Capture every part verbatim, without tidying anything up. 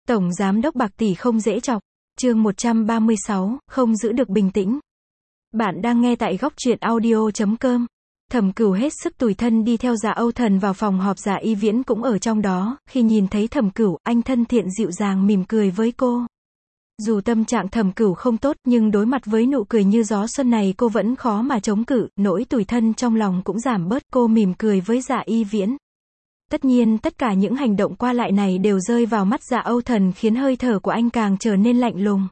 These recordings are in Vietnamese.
Tổng giám đốc bạc tỷ không dễ chọc. Chương một trăm ba mươi sáu, không giữ được bình tĩnh. Bạn đang nghe tại góc truyện audio chấm com. Thẩm Cửu hết sức tủi thân đi theo Dạ Âu Thần vào phòng họp, Dạ Y Viễn cũng ở trong đó. Khi nhìn thấy Thẩm Cửu, anh thân thiện dịu dàng mỉm cười với cô. Dù tâm trạng Thẩm Cửu không tốt, nhưng đối mặt với nụ cười như gió xuân này cô vẫn khó mà chống cự, nỗi tủi thân trong lòng cũng giảm bớt. Cô mỉm cười với Dạ Y Viễn. Tất nhiên, tất cả những hành động qua lại này đều rơi vào mắt Dạ Âu Thần, khiến hơi thở của anh càng trở nên lạnh lùng.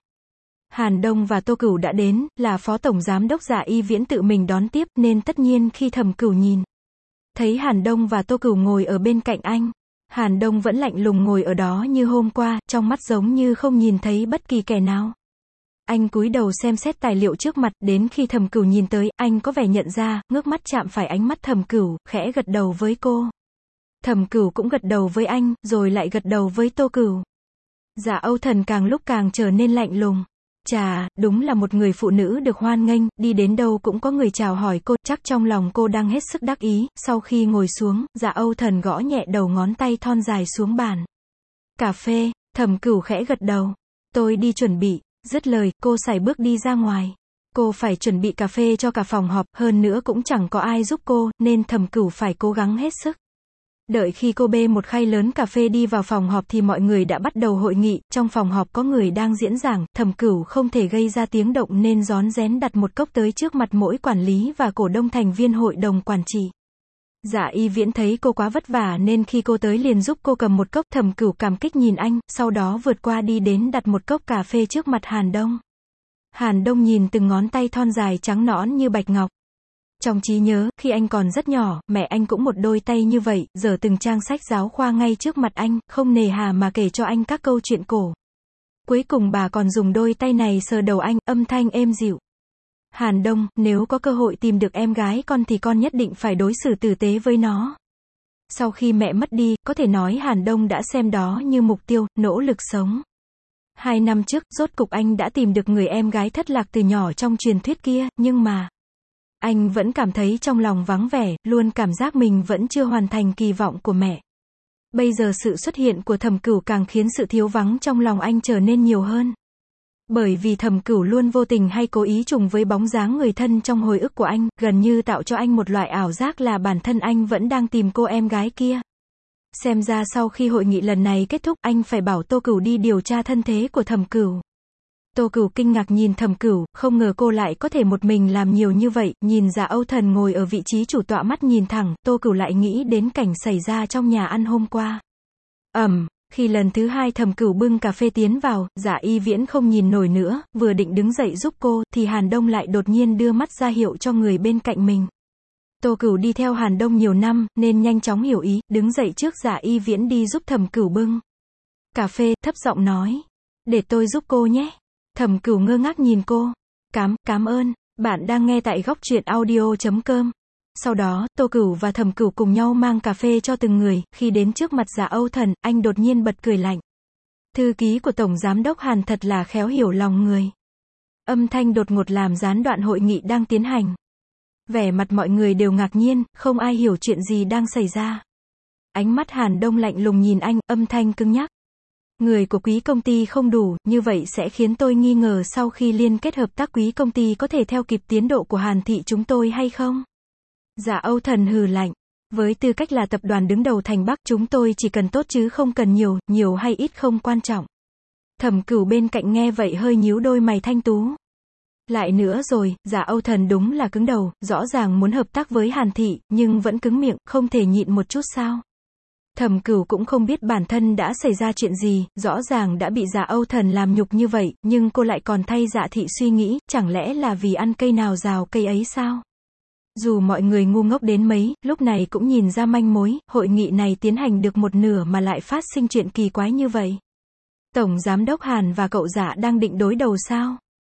Hàn Đông và Tô Cửu đã đến, là phó tổng giám đốc Dạ Y Viễn tự mình đón tiếp, nên tất nhiên khi Thẩm Cửu nhìn thấy Hàn Đông và Tô Cửu ngồi ở bên cạnh anh, Hàn Đông vẫn lạnh lùng ngồi ở đó như hôm qua, trong mắt giống như không nhìn thấy bất kỳ kẻ nào. Anh cúi đầu xem xét tài liệu trước mặt, đến khi Thẩm Cửu nhìn tới, anh có vẻ nhận ra, ngước mắt chạm phải ánh mắt Thẩm Cửu, khẽ gật đầu với cô. Thẩm Cửu cũng gật đầu với anh, rồi lại gật đầu với Tô Cửu. Dạ Âu Thần càng lúc càng trở nên lạnh lùng. Chà, đúng là một người phụ nữ được hoan nghênh, đi đến đâu cũng có người chào hỏi cô, chắc trong lòng cô đang hết sức đắc ý. Sau khi ngồi xuống, Dạ Âu Thần gõ nhẹ đầu ngón tay thon dài xuống bàn. Cà phê. Thẩm Cửu khẽ gật đầu. Tôi đi chuẩn bị. Dứt lời, cô sải bước đi ra ngoài. Cô phải chuẩn bị cà phê cho cả phòng họp, hơn nữa cũng chẳng có ai giúp cô, nên Thẩm Cửu phải cố gắng hết sức. Đợi khi cô bê một khay lớn cà phê đi vào phòng họp thì mọi người đã bắt đầu hội nghị. Trong phòng họp có người đang diễn giảng, Thẩm Cửu không thể gây ra tiếng động nên rón rén đặt một cốc tới trước mặt mỗi quản lý và cổ đông thành viên hội đồng quản trị. Dạ Y Viễn thấy cô quá vất vả nên khi cô tới liền giúp cô cầm một cốc. Thẩm Cửu cảm kích nhìn anh, sau đó vượt qua đi đến đặt một cốc cà phê trước mặt Hàn Đông. Hàn Đông nhìn từng ngón tay thon dài trắng nõn như bạch ngọc. Trong trí nhớ, khi anh còn rất nhỏ, mẹ anh cũng một đôi tay như vậy, giở từng trang sách giáo khoa ngay trước mặt anh, không nề hà mà kể cho anh các câu chuyện cổ. Cuối cùng bà còn dùng đôi tay này sờ đầu anh, âm thanh êm dịu. Hàn Đông, nếu có cơ hội tìm được em gái con thì con nhất định phải đối xử tử tế với nó. Sau khi mẹ mất đi, có thể nói Hàn Đông đã xem đó như mục tiêu, nỗ lực sống. Hai năm trước, rốt cục anh đã tìm được người em gái thất lạc từ nhỏ trong truyền thuyết kia, nhưng mà anh vẫn cảm thấy trong lòng vắng vẻ, luôn cảm giác mình vẫn chưa hoàn thành kỳ vọng của mẹ. Bây giờ sự xuất hiện của Thẩm Cửu càng khiến sự thiếu vắng trong lòng anh trở nên nhiều hơn. Bởi vì Thẩm Cửu luôn vô tình hay cố ý trùng với bóng dáng người thân trong hồi ức của anh, gần như tạo cho anh một loại ảo giác là bản thân anh vẫn đang tìm cô em gái kia. Xem ra sau khi hội nghị lần này kết thúc, anh phải bảo Tô Cửu đi điều tra thân thế của Thẩm Cửu. Tô Cửu kinh ngạc nhìn Thẩm Cửu, không ngờ cô lại có thể một mình làm nhiều như vậy. Nhìn Dạ Âu Thần ngồi ở vị trí chủ tọa, mắt nhìn thẳng, Tô Cửu lại nghĩ đến cảnh xảy ra trong nhà ăn hôm qua. Ầm, khi lần thứ hai Thẩm Cửu bưng cà phê tiến vào, Dạ Y Viễn không nhìn nổi nữa, vừa định đứng dậy giúp cô, thì Hàn Đông lại đột nhiên đưa mắt ra hiệu cho người bên cạnh mình. Tô Cửu đi theo Hàn Đông nhiều năm, nên nhanh chóng hiểu ý, đứng dậy trước Dạ Y Viễn đi giúp Thẩm Cửu bưng cà phê, thấp giọng nói. Để tôi giúp cô nhé. Thẩm Cửu ngơ ngác nhìn cô. Cám, cám ơn. Bạn đang nghe tại góc truyện audio chấm com. Sau đó, Tô Cửu và Thẩm Cửu cùng nhau mang cà phê cho từng người. Khi đến trước mặt Dạ Âu Thần, anh đột nhiên bật cười lạnh. Thư ký của Tổng Giám đốc Hàn thật là khéo hiểu lòng người. Âm thanh đột ngột làm gián đoạn hội nghị đang tiến hành. Vẻ mặt mọi người đều ngạc nhiên, không ai hiểu chuyện gì đang xảy ra. Ánh mắt Hàn Đông lạnh lùng nhìn anh, âm thanh cứng nhắc. Người của quý công ty không đủ, như vậy sẽ khiến tôi nghi ngờ sau khi liên kết hợp tác quý công ty có thể theo kịp tiến độ của Hàn thị chúng tôi hay không? Dạ Âu Thần hừ lạnh. Với tư cách là tập đoàn đứng đầu thành Bắc, chúng tôi chỉ cần tốt chứ không cần nhiều, nhiều hay ít không quan trọng. Thẩm Cửu bên cạnh nghe vậy hơi nhíu đôi mày thanh tú. Lại nữa rồi, Dạ Âu Thần đúng là cứng đầu, rõ ràng muốn hợp tác với Hàn thị, nhưng vẫn cứng miệng, không thể nhịn một chút sao? Thẩm Cửu cũng không biết bản thân đã xảy ra chuyện gì, rõ ràng đã bị Dạ Âu Thần làm nhục như vậy, nhưng cô lại còn thay Dạ thị suy nghĩ, chẳng lẽ là vì ăn cây nào rào cây ấy sao? Dù mọi người ngu ngốc đến mấy, lúc này cũng nhìn ra manh mối, hội nghị này tiến hành được một nửa mà lại phát sinh chuyện kỳ quái như vậy. Tổng Giám đốc Hàn và cậu Dạ đang định đối đầu sao?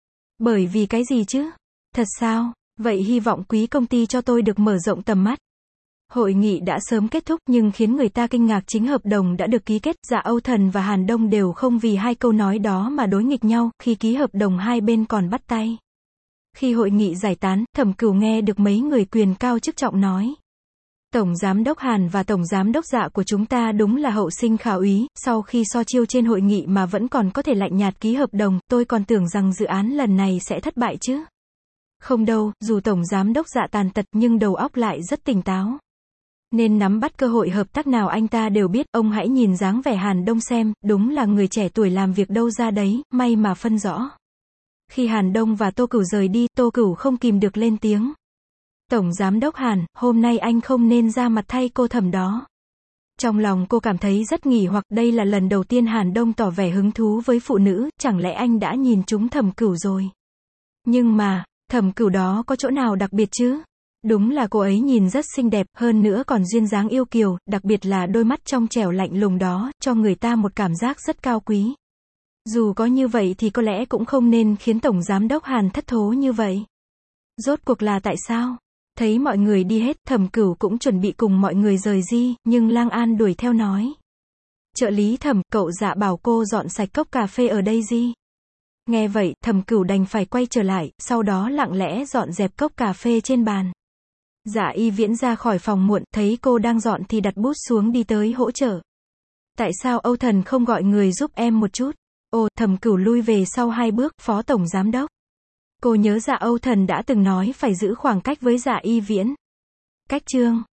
Bởi vì cái gì chứ? Thật sao? Vậy hy vọng quý công ty cho tôi được mở rộng tầm mắt. Hội nghị đã sớm kết thúc, nhưng khiến người ta kinh ngạc chính hợp đồng đã được ký kết. Dạ Âu Thần và Hàn Đông đều không vì hai câu nói đó mà đối nghịch nhau. Khi ký hợp đồng hai bên còn bắt tay. Khi hội nghị giải tán, Thẩm Cửu nghe được mấy người quyền cao chức trọng nói. Tổng Giám đốc Hàn và Tổng Giám đốc Dạ của chúng ta đúng là hậu sinh khả úy, sau khi so chiêu trên hội nghị mà vẫn còn có thể lạnh nhạt ký hợp đồng, tôi còn tưởng rằng dự án lần này sẽ thất bại chứ. Không đâu, dù Tổng Giám đốc Dạ tàn tật nhưng đầu óc lại rất tỉnh táo. Nên nắm bắt cơ hội hợp tác nào anh ta đều biết, ông hãy nhìn dáng vẻ Hàn Đông xem, đúng là người trẻ tuổi làm việc đâu ra đấy, may mà phân rõ. Khi Hàn Đông và Tô Cửu rời đi, Tô Cửu không kìm được lên tiếng. Tổng Giám đốc Hàn, hôm nay anh không nên ra mặt thay cô Thẩm đó. Trong lòng cô cảm thấy rất nghỉ hoặc đây là lần đầu tiên Hàn Đông tỏ vẻ hứng thú với phụ nữ, chẳng lẽ anh đã nhìn trúng Thẩm Cửu rồi. Nhưng mà, Thẩm Cửu đó có chỗ nào đặc biệt chứ? Đúng là cô ấy nhìn rất xinh đẹp, hơn nữa còn duyên dáng yêu kiều, đặc biệt là đôi mắt trong trẻo lạnh lùng đó, cho người ta một cảm giác rất cao quý. Dù có như vậy thì có lẽ cũng không nên khiến Tổng Giám đốc Hàn thất thố như vậy. Rốt cuộc là tại sao? Thấy mọi người đi hết, Thẩm Cửu cũng chuẩn bị cùng mọi người rời đi, nhưng Lang An đuổi theo nói. Trợ lý Thẩm, cậu Dạ bảo cô dọn sạch cốc cà phê ở đây gì? Nghe vậy, Thẩm Cửu đành phải quay trở lại, sau đó lặng lẽ dọn dẹp cốc cà phê trên bàn. Dạ Y Viễn ra khỏi phòng muộn, thấy cô đang dọn thì đặt bút xuống đi tới hỗ trợ. Tại sao Âu Thần không gọi người giúp em một chút? Ồ, Thẩm Cửu lui về sau hai bước, Phó Tổng Giám đốc. Cô nhớ Dạ Âu Thần đã từng nói phải giữ khoảng cách với Dạ Y Viễn. Cách chương